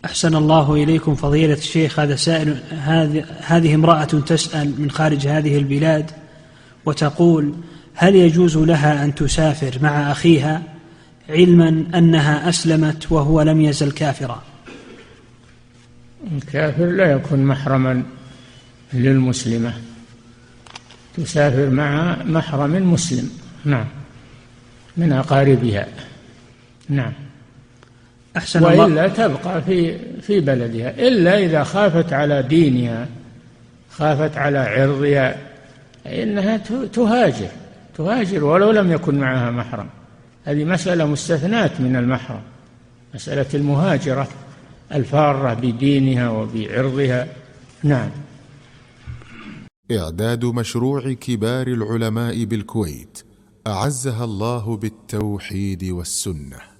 أحسن الله إليكم فضيلة الشيخ. هذا سائل، هذه امرأة تسأل من خارج هذه البلاد وتقول: هل يجوز لها أن تسافر مع أخيها علما أنها أسلمت وهو لم يزل كافرا؟ الكافر لا يكون محرما للمسلمة، تسافر مع محرم مسلم، نعم، من أقاربها، نعم. وإلا تبقى في بلدها، إلا إذا خافت على دينها، خافت على عرضها، إنها تهاجر ولو لم يكن معها محرم. هذه مسألة مستثناة من المحرم، مسألة المهاجرة الفارة بدينها وبعرضها، نعم. إعداد مشروع كبار العلماء بالكويت أعزها الله بالتوحيد والسنة.